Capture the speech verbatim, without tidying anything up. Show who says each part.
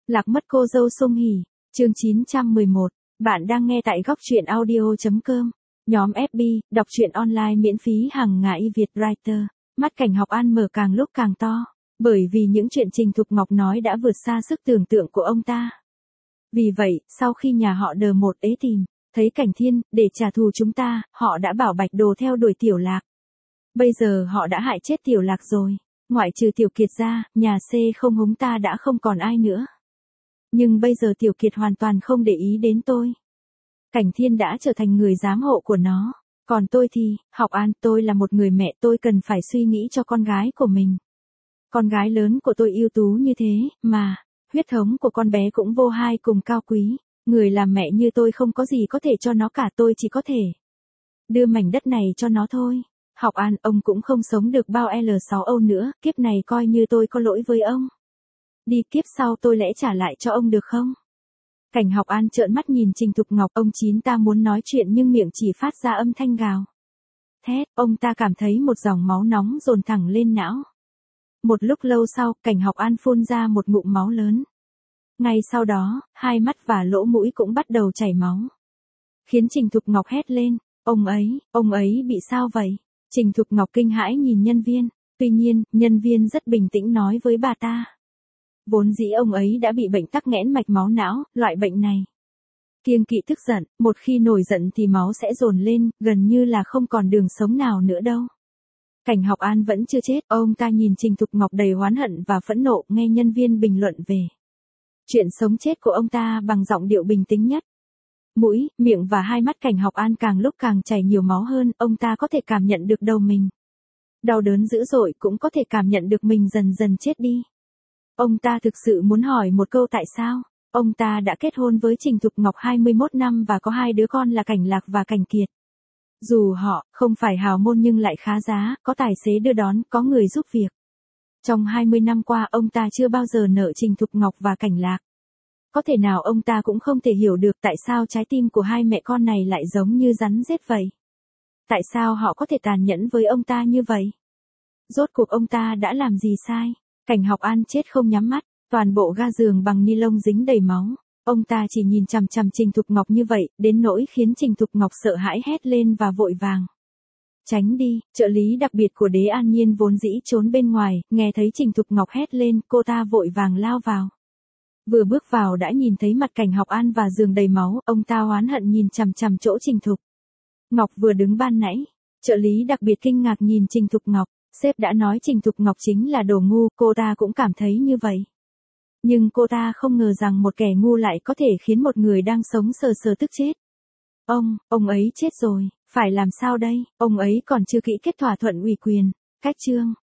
Speaker 1: Lạc mất cô dâu Song Hỷ, chương chín trăm mười một. Bạn đang nghe tại góc truyện audio chấm com. Nhóm ép bê, đọc truyện online miễn phí hàng ngày Việt Writer. Mắt Cảnh Học An mở càng lúc càng to, bởi vì những chuyện Trình Thục Ngọc nói đã vượt xa sức tưởng tượng của ông ta. Vì vậy, sau khi nhà họ đờ một ế tìm, thấy Cảnh Thiên, để trả thù chúng ta, họ đã bảo Bạch Đồ theo đuổi Tiểu Lạc. Bây giờ họ đã hại chết Tiểu Lạc rồi. Ngoại trừ Tiểu Kiệt ra, nhà C không hống ta đã không còn ai nữa. Nhưng bây giờ Tiểu Kiệt hoàn toàn không để ý đến tôi. Cảnh Thiên đã trở thành người giám hộ của nó. Còn tôi thì, Học An, tôi là một người mẹ, tôi cần phải suy nghĩ cho con gái của mình. Con gái lớn của tôi ưu tú như thế, mà, huyết thống của con bé cũng vô hai cùng cao quý. Người làm mẹ như tôi không có gì có thể cho nó cả, tôi chỉ có thể đưa mảnh đất này cho nó thôi. Học An, ông cũng không sống được bao L sáu Âu nữa, kiếp này coi như tôi có lỗi với ông. Đi kiếp sau tôi lẽ trả lại cho ông được không? Cảnh Học An trợn mắt nhìn Trình Thục Ngọc, ông Chín ta muốn nói chuyện nhưng miệng chỉ phát ra âm thanh gào thét, ông ta cảm thấy một dòng máu nóng dồn thẳng lên não. Một lúc lâu sau, Cảnh Học An phun ra một ngụm máu lớn. Ngay sau đó, hai mắt và lỗ mũi cũng bắt đầu chảy máu. Khiến Trình Thục Ngọc hét lên, ông ấy, ông ấy bị sao vậy? Trình Thục Ngọc kinh hãi nhìn nhân viên, tuy nhiên, nhân viên rất bình tĩnh nói với bà ta. Vốn dĩ ông ấy đã bị bệnh tắc nghẽn mạch máu não, loại bệnh này kiêng kỵ tức giận, một khi nổi giận thì máu sẽ dồn lên, gần như là không còn đường sống nào nữa đâu. Cảnh Học An vẫn chưa chết, ông ta nhìn Trình Thục Ngọc đầy oán hận và phẫn nộ, nghe nhân viên bình luận về chuyện sống chết của ông ta bằng giọng điệu bình tĩnh nhất. Mũi, miệng và hai mắt Cảnh Học An càng lúc càng chảy nhiều máu hơn, ông ta có thể cảm nhận được đầu mình đau đớn dữ dội, cũng có thể cảm nhận được mình dần dần chết đi. Ông ta thực sự muốn hỏi một câu tại sao. Ông ta đã kết hôn với Trình Thục Ngọc hai mươi mốt năm và có hai đứa con là Cảnh Lạc và Cảnh Kiệt. Dù họ không phải hào môn nhưng lại khá giá, có tài xế đưa đón, có người giúp việc. Trong hai mươi năm qua ông ta chưa bao giờ nợ Trình Thục Ngọc và Cảnh Lạc. Có thể nào ông ta cũng không thể hiểu được tại sao trái tim của hai mẹ con này lại giống như rắn rết vậy. Tại sao họ có thể tàn nhẫn với ông ta như vậy? Rốt cuộc ông ta đã làm gì sai? Cảnh Học An chết không nhắm mắt, toàn bộ ga giường bằng ni lông dính đầy máu. Ông ta chỉ nhìn chằm chằm Trình Thục Ngọc như vậy, đến nỗi khiến Trình Thục Ngọc sợ hãi hét lên và vội vàng tránh đi. Trợ lý đặc biệt của Đế An Nhiên vốn dĩ trốn bên ngoài, nghe thấy Trình Thục Ngọc hét lên, cô ta vội vàng lao vào. Vừa bước vào đã nhìn thấy mặt Cảnh Học An và giường đầy máu, ông ta oán hận nhìn chằm chằm chỗ Trình Thục Ngọc vừa đứng ban nãy. Trợ lý đặc biệt kinh ngạc nhìn Trình Thục Ngọc. Sếp đã nói Trình Thục Ngọc chính là đồ ngu, cô ta cũng cảm thấy như vậy. Nhưng cô ta không ngờ rằng một kẻ ngu lại có thể khiến một người đang sống sờ sờ tức chết. Ông, ông ấy chết rồi, phải làm sao đây? Ông ấy còn chưa kỹ kết thỏa thuận ủy quyền, cách chương.